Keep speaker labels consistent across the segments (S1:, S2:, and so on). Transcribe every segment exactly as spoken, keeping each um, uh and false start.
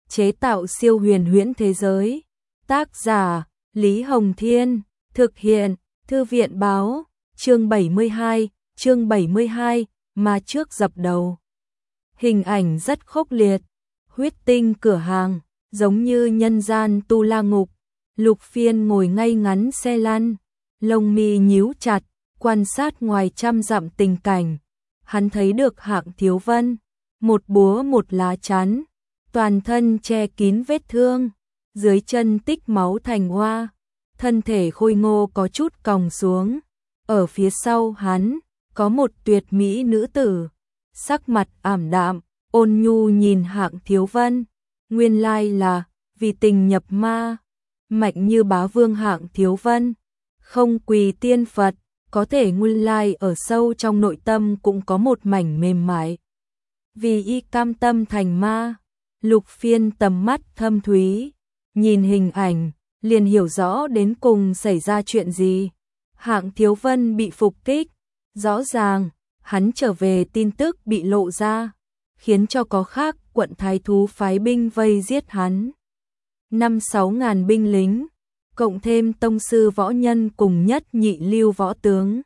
S1: chế tạo siêu huyền huyễn thế giới. Tác giả Lý Hồng Thiên, thực hiện Thư viện Báo, chương bảy mươi hai, chương bảy mươi hai, mà trước dập đầu. Hình ảnh rất khốc liệt, huyết tinh cửa hàng, giống như nhân gian tu la ngục. Lục Phiên ngồi ngay ngắn xe lăn, lông mi nhíu chặt, quan sát ngoài trăm dặm tình cảnh. Hắn thấy được Hạng Thiếu Vân, một búa một lá chắn, toàn thân che kín vết thương, dưới chân tích máu thành hoa, thân thể khôi ngô có chút còng xuống. Ở phía sau hắn, có một tuyệt mỹ nữ tử, sắc mặt ảm đạm, ôn nhu nhìn Hạng Thiếu Vân. Nguyên lai là vì tình nhập ma, mạnh như bá vương Hạng Thiếu Vân, không quỳ tiên Phật, có thể nguyên lai ở sâu trong nội tâm cũng có một mảnh mềm mại. Vì y cam tâm thành ma. Lục Phiên tầm mắt thâm thúy, nhìn hình ảnh, liền hiểu rõ đến cùng xảy ra chuyện gì. Hạng Thiếu Vân bị phục kích, rõ ràng, hắn trở về tin tức bị lộ ra, khiến cho có khác quận thái thú phái binh vây giết hắn. Năm sáu ngàn binh lính, cộng thêm tông sư võ nhân cùng nhất nhị lưu võ tướng.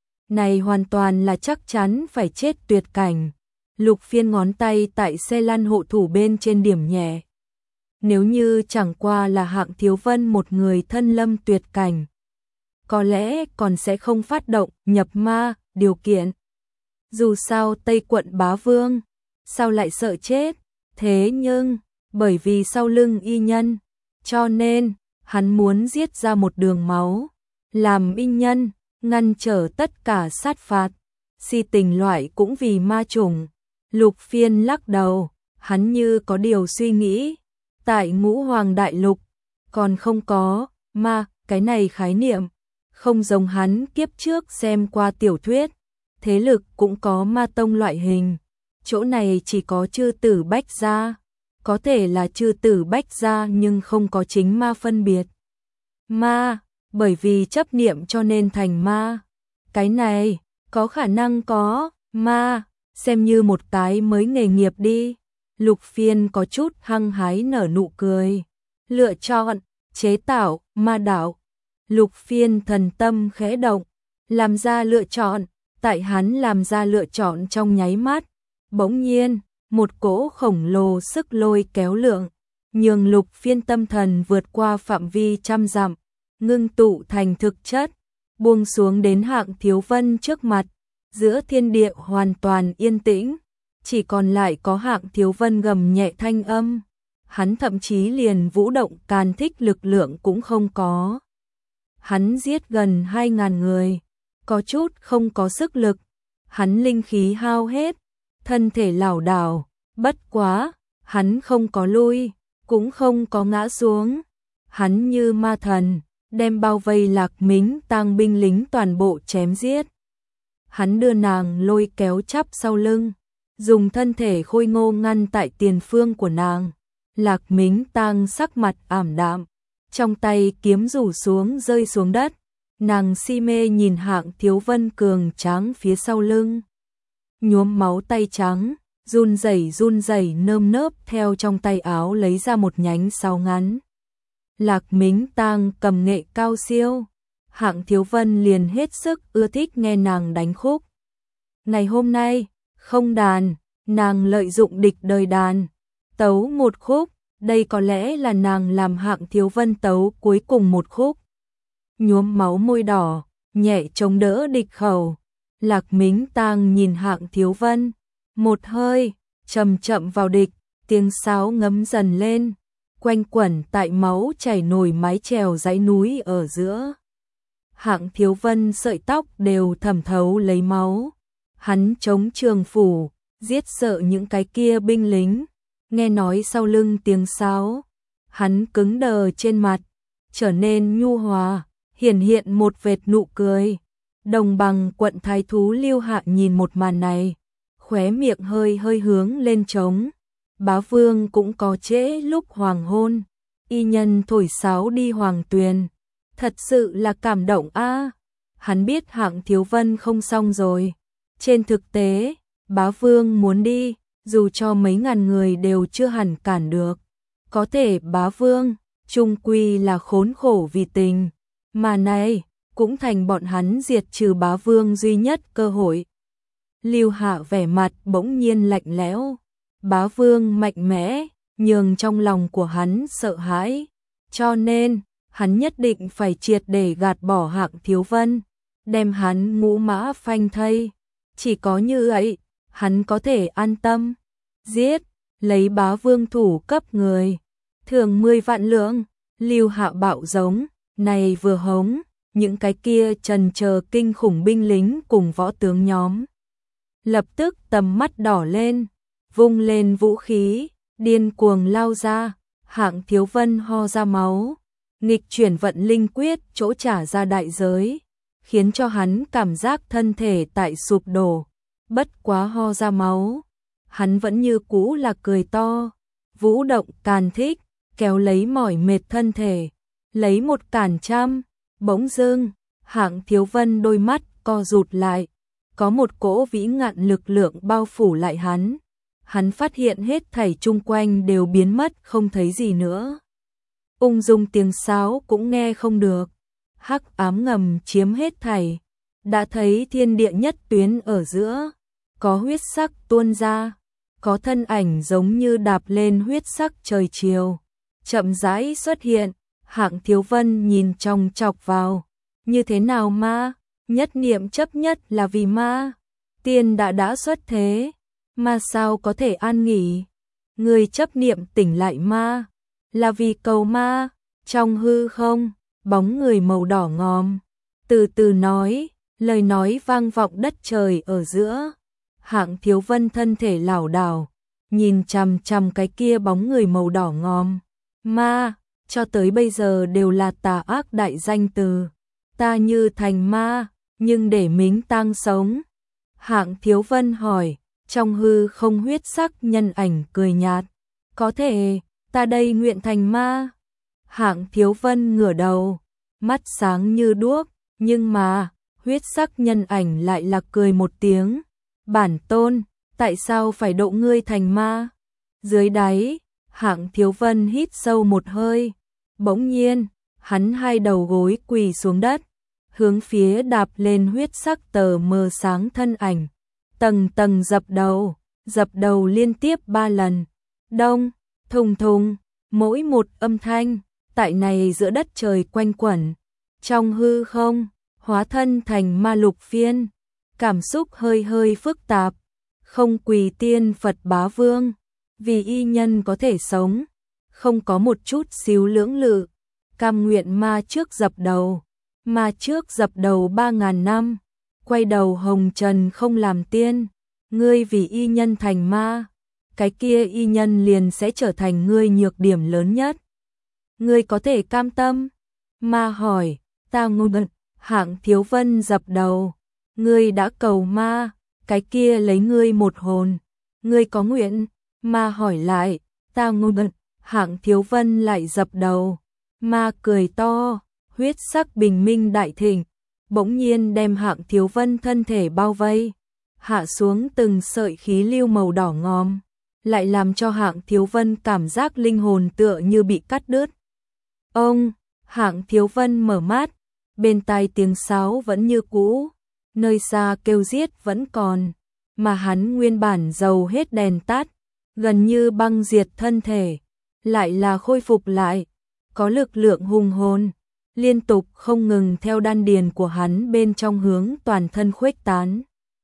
S1: Này hoàn toàn là chắc chắn phải chết tuyệt cảnh. Lục Phiên ngón tay tại xe lăn hộ thủ bên trên điểm nhẹ. Nếu như chẳng qua là Hạng Thiếu Vân một người thân lâm tuyệt cảnh, có lẽ còn sẽ không phát động nhập ma điều kiện. Dù sao Tây quận bá vương, sao lại sợ chết? Thế nhưng, bởi vì sau lưng y nhân, cho nên, hắn muốn giết ra một đường máu, làm y nhân, ngăn trở tất cả sát phạt. Si tình loại cũng vì ma chủng. Lục Phiên lắc đầu, hắn như có điều suy nghĩ. Tại Ngũ Hoàng Đại Lục, còn không có ma cái này khái niệm, không giống hắn kiếp trước xem qua tiểu thuyết, thế lực cũng có ma tông loại hình. Chỗ này chỉ có chư tử Bách gia, có thể là chư tử Bách gia nhưng không có chính ma phân biệt. Ma, bởi vì chấp niệm cho nên thành ma. Cái này, có khả năng có, ma, xem như một cái mới nghề nghiệp đi. Lục Phiên có chút hăng hái nở nụ cười. Lựa chọn, chế tạo, ma đạo. Lục Phiên thần tâm khẽ động, làm ra lựa chọn. Tại hắn làm ra lựa chọn trong nháy mắt, bỗng nhiên, một cỗ khổng lồ sức lôi kéo lượng, nhường Lục Phiên tâm thần vượt qua phạm vi trăm dặm, ngưng tụ thành thực chất, buông xuống đến Hạng Thiếu Vân trước mặt. Giữa thiên địa hoàn toàn yên tĩnh, chỉ còn lại có Hạng Thiếu Vân gầm nhẹ thanh âm. Hắn thậm chí liền vũ động càn thích lực lượng cũng không có. Hắn giết gần hai ngàn người, có chút không có sức lực. Hắn linh khí hao hết, thân thể lảo đảo, bất quá, hắn không có lui, cũng không có ngã xuống. Hắn như ma thần, đem bao vây Lạc Mính tang binh lính toàn bộ chém giết. Hắn đưa nàng lôi kéo chắp sau lưng, dùng thân thể khôi ngô ngăn tại tiền phương của nàng. Lạc Mính tang sắc mặt ảm đạm, trong tay kiếm rủ xuống rơi xuống đất. Nàng si mê nhìn Hạng Thiếu Vân cường tráng phía sau lưng, nhuốm máu tay trắng, run rẩy run rẩy nơm nớp theo trong tay áo lấy ra một nhánh sáo ngắn. Lạc Mính tang cầm nghệ cao siêu, Hạng Thiếu Vân liền hết sức ưa thích nghe nàng đánh khúc. Ngày hôm nay, không đàn, nàng lợi dụng địch đời đàn, tấu một khúc, đây có lẽ là nàng làm Hạng Thiếu Vân tấu cuối cùng một khúc. Nhuốm máu môi đỏ, nhẹ chống đỡ địch khẩu. Lạc Mính tang nhìn Hạng Thiếu Vân, một hơi, chậm chậm vào địch, tiếng sáo ngấm dần lên, quanh quẩn tại máu chảy nổi mái chèo dãy núi ở giữa. Hạng Thiếu Vân sợi tóc đều thẩm thấu lấy máu. Hắn chống trường phủ, giết sợ những cái kia binh lính. Nghe nói sau lưng tiếng sáo, hắn cứng đờ trên mặt, trở nên nhu hòa, hiển hiện một vệt nụ cười. Đồng bằng quận thái thú Lưu Hạ nhìn một màn này, khóe miệng hơi hơi hướng lên trống. Bá vương cũng có trễ lúc hoàng hôn, y nhân thổi sáo đi hoàng tuyền. Thật sự là cảm động a. Hắn biết Hạng Thiếu Vân không xong rồi. Trên thực tế, bá vương muốn đi, dù cho mấy ngàn người đều chưa hẳn cản được. Có thể bá vương, chung quy là khốn khổ vì tình, mà này, cũng thành bọn hắn diệt trừ bá vương duy nhất cơ hội. Lưu Hạ vẻ mặt bỗng nhiên lạnh lẽo, bá vương mạnh mẽ, nhường trong lòng của hắn sợ hãi, cho nên, hắn nhất định phải triệt để gạt bỏ Hạng Thiếu Vân, đem hắn ngũ mã phanh thây, chỉ có như vậy, hắn có thể an tâm, giết, lấy bá vương thủ cấp người, thường mười vạn lượng. Lưu Hạ bạo giống, này vừa hống, những cái kia trần chờ kinh khủng binh lính cùng võ tướng nhóm. Lập tức tầm mắt đỏ lên, vung lên vũ khí, điên cuồng lao ra, Hạng Thiếu Vân ho ra máu, nghịch chuyển vận linh quyết chỗ trả ra đại giới, khiến cho hắn cảm giác thân thể tại sụp đổ, bất quá ho ra máu, hắn vẫn như cũ là cười to, vũ động càn thích, kéo lấy mỏi mệt thân thể, lấy một cản trăm, bỗng dưng, Hạng Thiếu Vân đôi mắt co rụt lại, có một cỗ vĩ ngạn lực lượng bao phủ lại hắn, hắn phát hiện hết thảy chung quanh đều biến mất không thấy gì nữa. Ung dung tiếng sáo cũng nghe không được, hắc ám ngầm chiếm hết thảy, đã thấy thiên địa nhất tuyến ở giữa, có huyết sắc tuôn ra, có thân ảnh giống như đạp lên huyết sắc trời chiều, chậm rãi xuất hiện, Hạng Thiếu Vân nhìn trong chọc vào, như thế nào ma, nhất niệm chấp nhất là vì ma, tiên đã đã xuất thế, ma sao có thể an nghỉ, người chấp niệm tỉnh lại ma, là vì cầu ma, trong hư không, bóng người màu đỏ ngòm, từ từ nói, lời nói vang vọng đất trời ở giữa, Hạng Thiếu Vân thân thể lảo đảo, nhìn chằm chằm cái kia bóng người màu đỏ ngòm, ma, cho tới bây giờ đều là tà ác đại danh từ, ta như thành ma, nhưng để mính tang sống. Hạng Thiếu Vân hỏi, trong hư không huyết sắc nhân ảnh cười nhạt, có thể, ta đây nguyện thành ma. Hạng Thiếu Vân ngửa đầu, mắt sáng như đuốc, nhưng mà, huyết sắc nhân ảnh lại là cười một tiếng, bản tôn, tại sao phải độ ngươi thành ma? Dưới đáy, Hạng Thiếu Vân hít sâu một hơi, bỗng nhiên, hắn hai đầu gối quỳ xuống đất, hướng phía đạp lên huyết sắc tờ mờ sáng thân ảnh, tầng tầng dập đầu, dập đầu liên tiếp ba lần, đông, thùng thùng, mỗi một âm thanh, tại này giữa đất trời quanh quẩn, trong hư không, hóa thân thành ma lục phiên, cảm xúc hơi hơi phức tạp, không quỳ tiên Phật bá vương, vì y nhân có thể sống, không có một chút xíu lưỡng lự, cam nguyện ma trước dập đầu, ma trước dập đầu ba ngàn năm, quay đầu hồng trần không làm tiên, ngươi vì y nhân thành ma, cái kia y nhân liền sẽ trở thành ngươi nhược điểm lớn nhất. Ngươi có thể cam tâm? Ma hỏi, ta ngu ngật, Hạng Thiếu Vân dập đầu, ngươi đã cầu ma, cái kia lấy ngươi một hồn, ngươi có nguyện? Ma hỏi lại, ta ngu ngật, Hạng Thiếu Vân lại dập đầu, ma cười to, huyết sắc bình minh đại thịnh, bỗng nhiên đem Hạng Thiếu Vân thân thể bao vây, hạ xuống từng sợi khí lưu màu đỏ ngòm, lại làm cho Hạng Thiếu Vân cảm giác linh hồn tựa như bị cắt đứt. Ông, Hạng Thiếu Vân mở mắt, bên tai tiếng sáo vẫn như cũ, nơi xa kêu giết vẫn còn, mà hắn nguyên bản dầu hết đèn tắt, gần như băng diệt thân thể, lại là khôi phục lại, có lực lượng hùng hồn, liên tục không ngừng theo đan điền của hắn bên trong hướng toàn thân khuếch tán.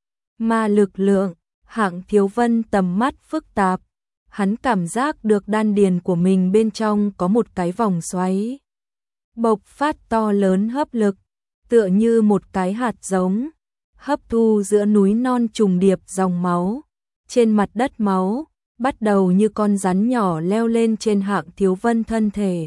S1: Ma lực lượng, Hạng Thiếu Vân tầm mắt phức tạp, hắn cảm giác được đan điền của mình bên trong có một cái vòng xoáy, bộc phát to lớn hấp lực, tựa như một cái hạt giống, hấp thu giữa núi non trùng điệp dòng máu, trên mặt đất máu, bắt đầu như con rắn nhỏ leo lên trên Hạng Thiếu Vân thân thể.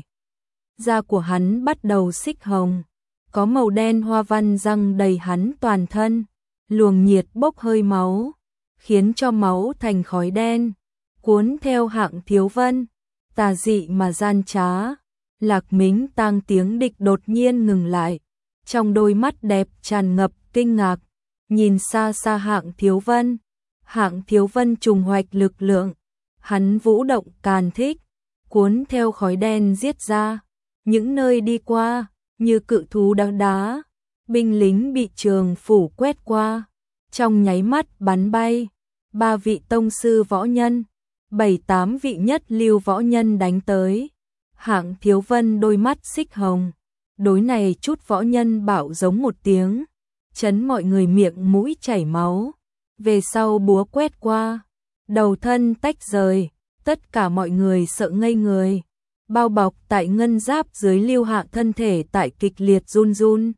S1: Da của hắn bắt đầu xích hồng, có màu đen hoa văn răng đầy hắn toàn thân, luồng nhiệt bốc hơi máu, khiến cho máu thành khói đen, cuốn theo Hạng Thiếu Vân, tà dị mà gian trá. Lạc Mính Tang tiếng địch đột nhiên ngừng lại, trong đôi mắt đẹp tràn ngập kinh ngạc, nhìn xa xa Hạng Thiếu Vân. Hạng Thiếu Vân trùng hoạch lực lượng, hắn vũ động càn thích, cuốn theo khói đen giết ra. Những nơi đi qua, như cự thú đá đá, binh lính bị trường phủ quét qua, trong nháy mắt bắn bay. Ba vị tông sư võ nhân, bảy tám vị nhất lưu võ nhân đánh tới. Hạng Thiếu Vân đôi mắt xích hồng, đối này chút võ nhân bảo giống một tiếng, chấn mọi người miệng mũi chảy máu. Về sau búa quét qua, đầu thân tách rời, tất cả mọi người sợ ngây người. Bao bọc tại ngân giáp dưới Lưu Hạ thân thể tại kịch liệt run run.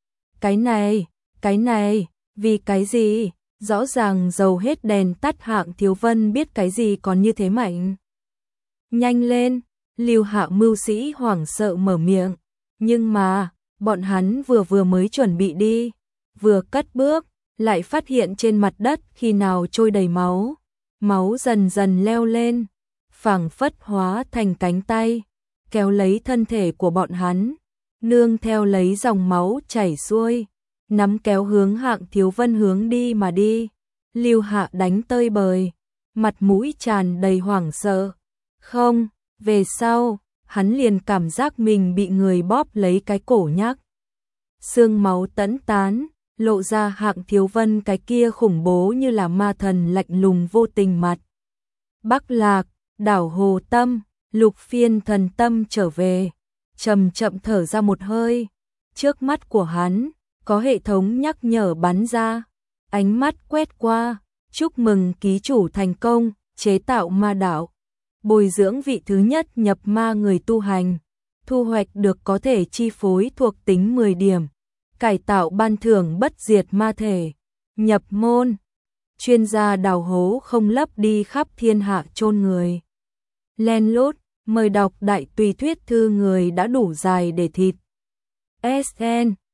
S1: Cái này, cái này, vì cái gì? Rõ ràng dầu hết đèn tắt. Hạng Thiếu Vân biết cái gì còn như thế mạnh. Nhanh lên, Lưu Hạ mưu sĩ hoảng sợ mở miệng. Nhưng mà, bọn hắn vừa vừa mới chuẩn bị đi, vừa cất bước, lại phát hiện trên mặt đất khi nào trôi đầy máu. Máu dần dần leo lên, phảng phất hóa thành cánh tay, kéo lấy thân thể của bọn hắn, nương theo lấy dòng máu chảy xuôi, nắm kéo hướng Hạng Thiếu Vân hướng đi mà đi. Lưu Hạ đánh tơi bời, mặt mũi tràn đầy hoảng sợ. Không, về sau, hắn liền cảm giác mình bị người bóp lấy cái cổ nhắc. Xương máu tẫn tán, lộ ra Hạng Thiếu Vân cái kia khủng bố như là ma thần lạnh lùng vô tình mặt. Bắc Lạc, đảo Hồ Tâm, Lục Phiên thần tâm trở về, chậm chậm thở ra một hơi. Trước mắt của hắn, có hệ thống nhắc nhở bắn ra, ánh mắt quét qua, chúc mừng ký chủ thành công, chế tạo ma đạo, bồi dưỡng vị thứ nhất nhập ma người tu hành, thu hoạch được có thể chi phối thuộc tính mười điểm, cải tạo ban thưởng bất diệt ma thể, nhập môn, chuyên gia đào hố không lấp đi khắp thiên hạ chôn người. Len lút, mời đọc đại tùy thuyết thư người đã đủ dài để thịt. ét en